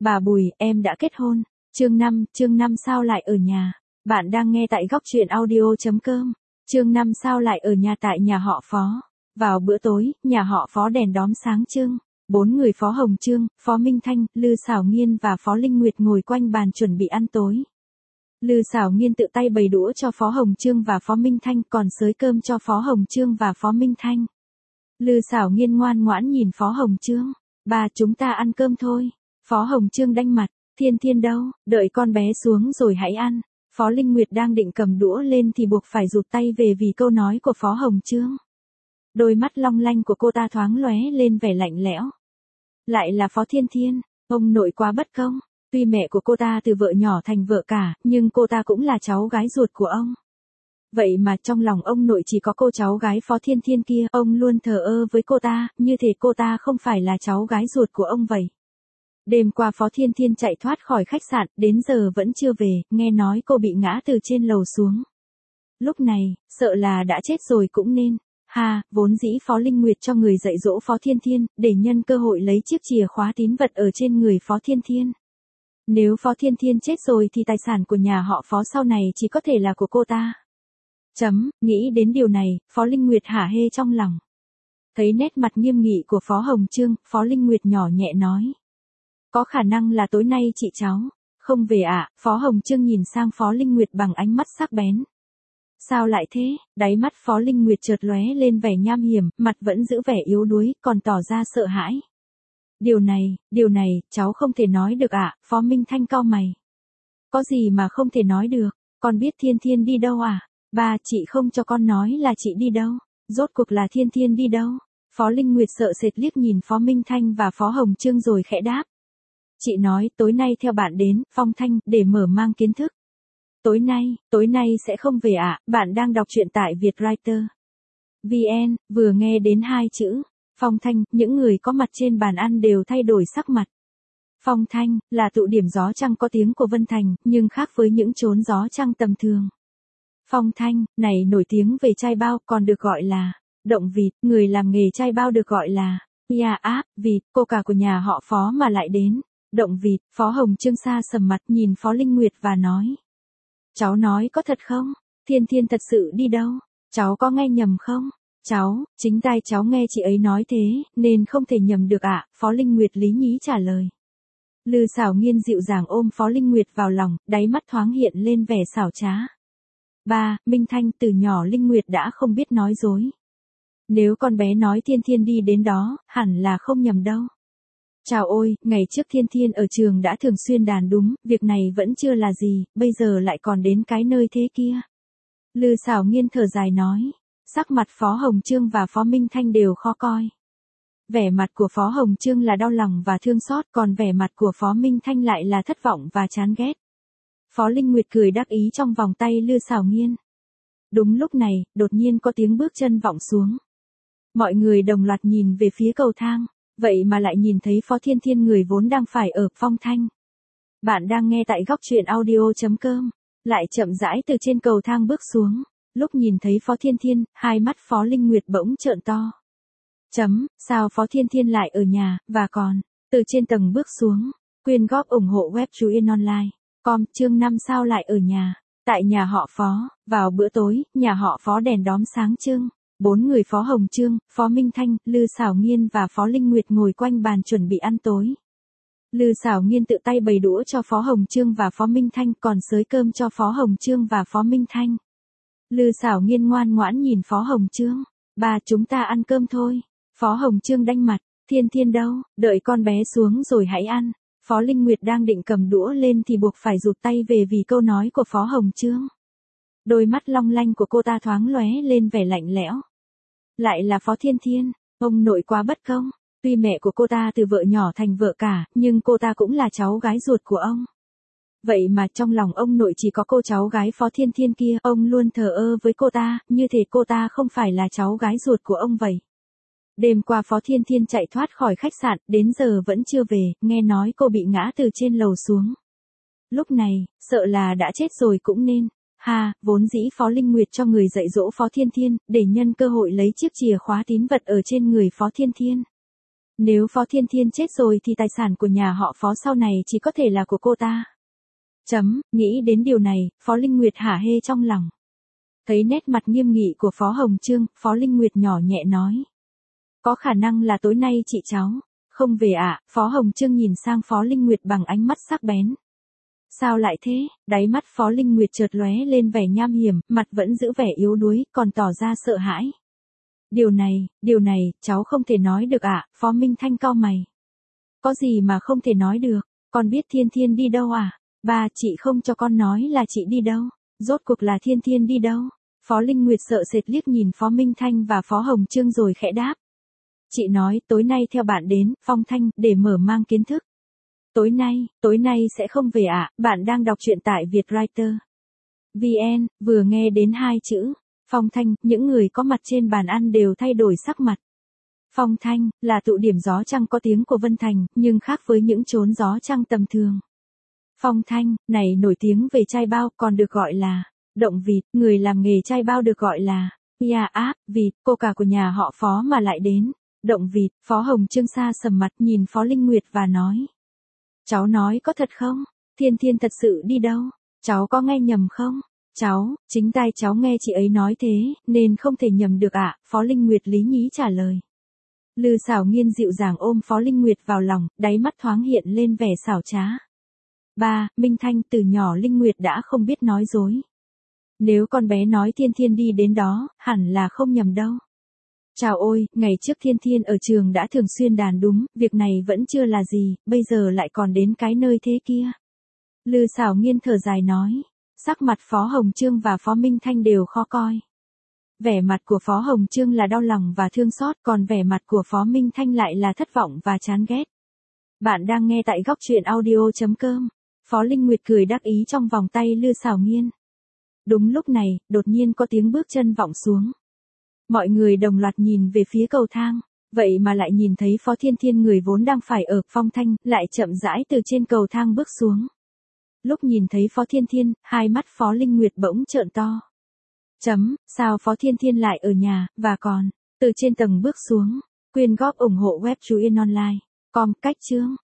Bà Bùi, em đã kết hôn. Chương 5 sao lại ở nhà. Bạn đang nghe tại góc truyện audio.com. Chương 5 sao lại ở nhà tại nhà họ Phó. Vào bữa tối, nhà họ Phó đèn đóm sáng trưng. 4 người Phó Hồng Chương, Phó Minh Thanh, Lư Xảo Nghiên và Phó Linh Nguyệt ngồi quanh bàn chuẩn bị ăn tối. Lư Xảo Nghiên tự tay bày đũa cho Phó Hồng Chương và Phó Minh Thanh, còn xới cơm cho Phó Hồng Chương và Phó Minh Thanh. Lư Xảo Nghiên ngoan ngoãn nhìn Phó Hồng Chương. Bà, chúng ta ăn cơm thôi. Phó Hồng Chương đanh mặt. Thiên Thiên đâu, đợi con bé xuống rồi hãy ăn. Phó Linh Nguyệt đang định cầm đũa lên thì buộc phải rụt tay về vì câu nói của Phó Hồng Chương. Đôi mắt long lanh của cô ta thoáng lóe lên vẻ lạnh lẽo. Lại là Phó Thiên Thiên, ông nội quá bất công. Tuy mẹ của cô ta từ vợ nhỏ thành vợ cả, nhưng cô ta cũng là cháu gái ruột của ông. Vậy mà trong lòng ông nội chỉ có cô cháu gái Phó Thiên Thiên kia, ông luôn thờ ơ với cô ta, như thể cô ta không phải là cháu gái ruột của ông vậy. Đêm qua Phó Thiên Thiên chạy thoát khỏi khách sạn, đến giờ vẫn chưa về, nghe nói cô bị ngã từ trên lầu xuống. Lúc này, sợ là đã chết rồi cũng nên. Vốn dĩ Phó Linh Nguyệt cho người dạy dỗ Phó Thiên Thiên, để nhân cơ hội lấy chiếc chìa khóa tín vật ở trên người Phó Thiên Thiên. Nếu Phó Thiên Thiên chết rồi thì tài sản của nhà họ Phó sau này chỉ có thể là của cô ta. Nghĩ đến điều này, Phó Linh Nguyệt hả hê trong lòng. Thấy nét mặt nghiêm nghị của Phó Hồng Chương, Phó Linh Nguyệt nhỏ nhẹ nói. Có khả năng là tối nay chị cháu không về ạ. Phó Hồng Chương nhìn sang Phó Linh Nguyệt bằng ánh mắt sắc bén. Sao lại thế? Đáy mắt Phó Linh Nguyệt chợt lóe lên vẻ nham hiểm, mặt vẫn giữ vẻ yếu đuối, còn tỏ ra sợ hãi. Điều này, cháu không thể nói được ạ. Phó Minh Thanh cau mày. Có gì mà không thể nói được, con biết Thiên Thiên đi đâu à? Ba, chị không cho con nói là chị đi đâu. Rốt cuộc là Thiên Thiên đi đâu? Phó Linh Nguyệt sợ sệt liếc nhìn Phó Minh Thanh và Phó Hồng Chương rồi khẽ đáp. Chị nói tối nay theo bạn đến, Phong Thanh, để mở mang kiến thức. Tối nay sẽ không về ạ. Bạn đang đọc truyện tại Vietwriter VN, vừa nghe đến 2 chữ Phong Thanh, những người có mặt trên bàn ăn đều thay đổi sắc mặt. Phong Thanh là tụ điểm gió trăng có tiếng của Vân Thành, nhưng khác với những chốn gió trăng tầm thường. Phong Thanh này nổi tiếng về chai bao, còn được gọi là động vịt. Người làm nghề chai bao được gọi là vịt. Cô cả của nhà họ Phó mà lại đến động vịt. Phó Hồng Chương xa sầm mặt nhìn Phó Linh Nguyệt và nói. Cháu nói có thật không? Thiên Thiên thật sự đi đâu? Cháu có nghe nhầm không? Chính tai cháu nghe chị ấy nói thế, nên không thể nhầm được ạ. Phó Linh Nguyệt lý nhí trả lời. Lư Xảo Nghiên dịu dàng ôm Phó Linh Nguyệt vào lòng, đáy mắt thoáng hiện lên vẻ xảo trá. Ba, Minh Thanh, từ nhỏ Linh Nguyệt đã không biết nói dối. Nếu con bé nói Thiên Thiên đi đến đó, hẳn là không nhầm đâu. Chào ôi, ngày trước Thiên Thiên ở trường đã thường xuyên đàn đúng, việc này vẫn chưa là gì, bây giờ lại còn đến cái nơi thế kia. Lư Xảo Nghiên thở dài nói. Sắc mặt Phó Hồng Chương và Phó Minh Thanh đều khó coi. Vẻ mặt của Phó Hồng Chương là đau lòng và thương xót, còn vẻ mặt của Phó Minh Thanh lại là thất vọng và chán ghét. Phó Linh Nguyệt cười đắc ý trong vòng tay Lư Xảo Nghiên. Đúng lúc này, đột nhiên có tiếng bước chân vọng xuống. Mọi người đồng loạt nhìn về phía cầu thang, vậy mà lại nhìn thấy Phó Thiên Thiên, người vốn đang phải ở Phong Thanh. Bạn đang nghe tại góc truyện audio.com, lại chậm rãi từ trên cầu thang bước xuống. Lúc nhìn thấy Phó Thiên Thiên, hai mắt Phó Linh Nguyệt bỗng trợn to. Sao Phó Thiên Thiên lại ở nhà, và còn từ trên tầng bước xuống. Quyên góp ủng hộ web truyện.online.com. Chương 5 sao lại ở nhà. Tại nhà họ Phó, vào bữa tối, nhà họ Phó đèn đóm sáng trưng. 4 người Phó Hồng Chương, Phó Minh Thanh, Lư Xảo Nghiên và Phó Linh Nguyệt ngồi quanh bàn chuẩn bị ăn tối. Lư Xảo Nghiên tự tay bày đũa cho Phó Hồng Chương và Phó Minh Thanh, còn xới cơm cho Phó Hồng Chương và Phó Minh Thanh. Lư Xảo Nghiên ngoan ngoãn nhìn Phó Hồng Chương. Bà, chúng ta ăn cơm thôi. Phó Hồng Chương đanh mặt. Thiên Thiên đâu, đợi con bé xuống rồi hãy ăn. Phó Linh Nguyệt đang định cầm đũa lên thì buộc phải rụt tay về vì câu nói của Phó Hồng Chương. Đôi mắt long lanh của cô ta thoáng lóe lên vẻ lạnh lẽo. Lại là Phó Thiên Thiên, ông nội quá bất công. Tuy mẹ của cô ta từ vợ nhỏ thành vợ cả, nhưng cô ta cũng là cháu gái ruột của ông. Vậy mà trong lòng ông nội chỉ có cô cháu gái Phó Thiên Thiên kia, ông luôn thờ ơ với cô ta, như thể cô ta không phải là cháu gái ruột của ông vậy. Đêm qua Phó Thiên Thiên chạy thoát khỏi khách sạn, đến giờ vẫn chưa về, nghe nói cô bị ngã từ trên lầu xuống. Lúc này, sợ là đã chết rồi cũng nên. Vốn dĩ Phó Linh Nguyệt cho người dạy dỗ Phó Thiên Thiên, để nhân cơ hội lấy chiếc chìa khóa tín vật ở trên người Phó Thiên Thiên. Nếu Phó Thiên Thiên chết rồi thì tài sản của nhà họ Phó sau này chỉ có thể là của cô ta. Nghĩ đến điều này, Phó Linh Nguyệt hả hê trong lòng. Thấy nét mặt nghiêm nghị của Phó Hồng Trương, Phó Linh Nguyệt nhỏ nhẹ nói. Có khả năng là tối nay chị cháu không về ạ. Phó Hồng Trương nhìn sang Phó Linh Nguyệt bằng ánh mắt sắc bén. Sao lại thế? Đáy mắt Phó Linh Nguyệt chợt lóe lên vẻ nham hiểm, mặt vẫn giữ vẻ yếu đuối, còn tỏ ra sợ hãi. Điều này, cháu không thể nói được ạ. Phó Minh Thanh cau mày. Có gì mà không thể nói được, con biết Thiên Thiên đi đâu à? Ba, chị không cho con nói là chị đi đâu. Rốt cuộc là Thiên Thiên đi đâu? Phó Linh Nguyệt sợ sệt liếc nhìn Phó Minh Thanh và Phó Hồng Trương rồi khẽ đáp. Chị nói tối nay theo bạn đến, Phong Thanh, để mở mang kiến thức. Tối nay sẽ không về ạ. Bạn đang đọc truyện tại Vietwriter VN, vừa nghe đến hai chữ Phong Thanh, những người có mặt trên bàn ăn đều thay đổi sắc mặt. Phong Thanh là tụ điểm gió trăng có tiếng của Vân Thành, nhưng khác với những chốn gió trăng tầm thường. Phong Thanh này nổi tiếng về chai bao, còn được gọi là động vịt, người làm nghề chai bao được gọi là vịt, cô cả của nhà họ Phó mà lại đến động vịt. Phó Hồng Trương xa sầm mặt nhìn Phó Linh Nguyệt và nói. Cháu nói có thật không? Thiên Thiên thật sự đi đâu? Cháu có nghe nhầm không? Chính tai cháu nghe chị ấy nói thế, nên không thể nhầm được ạ. Phó Linh Nguyệt lý nhí trả lời. Lư Xảo Nghiên dịu dàng ôm Phó Linh Nguyệt vào lòng, đáy mắt thoáng hiện lên vẻ xảo trá. Ba, Minh Thanh, từ nhỏ Linh Nguyệt đã không biết nói dối. Nếu con bé nói Thiên Thiên đi đến đó, hẳn là không nhầm đâu. Chào ôi, ngày trước Thiên Thiên ở trường đã thường xuyên đàn đúng, việc này vẫn chưa là gì, bây giờ lại còn đến cái nơi thế kia. Lư Xảo Nghiên thở dài nói. Sắc mặt Phó Hồng Trương và Phó Minh Thanh đều khó coi. Vẻ mặt của Phó Hồng Trương là đau lòng và thương xót, còn vẻ mặt của Phó Minh Thanh lại là thất vọng và chán ghét. Bạn đang nghe tại góc truyện audio.com. Phó Linh Nguyệt cười đắc ý trong vòng tay Lư Xảo Nghiên. Đúng lúc này, đột nhiên có tiếng bước chân vọng xuống. Mọi người đồng loạt nhìn về phía cầu thang, vậy mà lại nhìn thấy Phó Thiên Thiên, người vốn đang phải ở Phong Thanh, lại chậm rãi từ trên cầu thang bước xuống. Lúc nhìn thấy Phó Thiên Thiên, hai mắt Phó Linh Nguyệt bỗng trợn to. Sao Phó Thiên Thiên lại ở nhà, và còn từ trên tầng bước xuống? Quyên góp ủng hộ web truyện online. Com cách chương.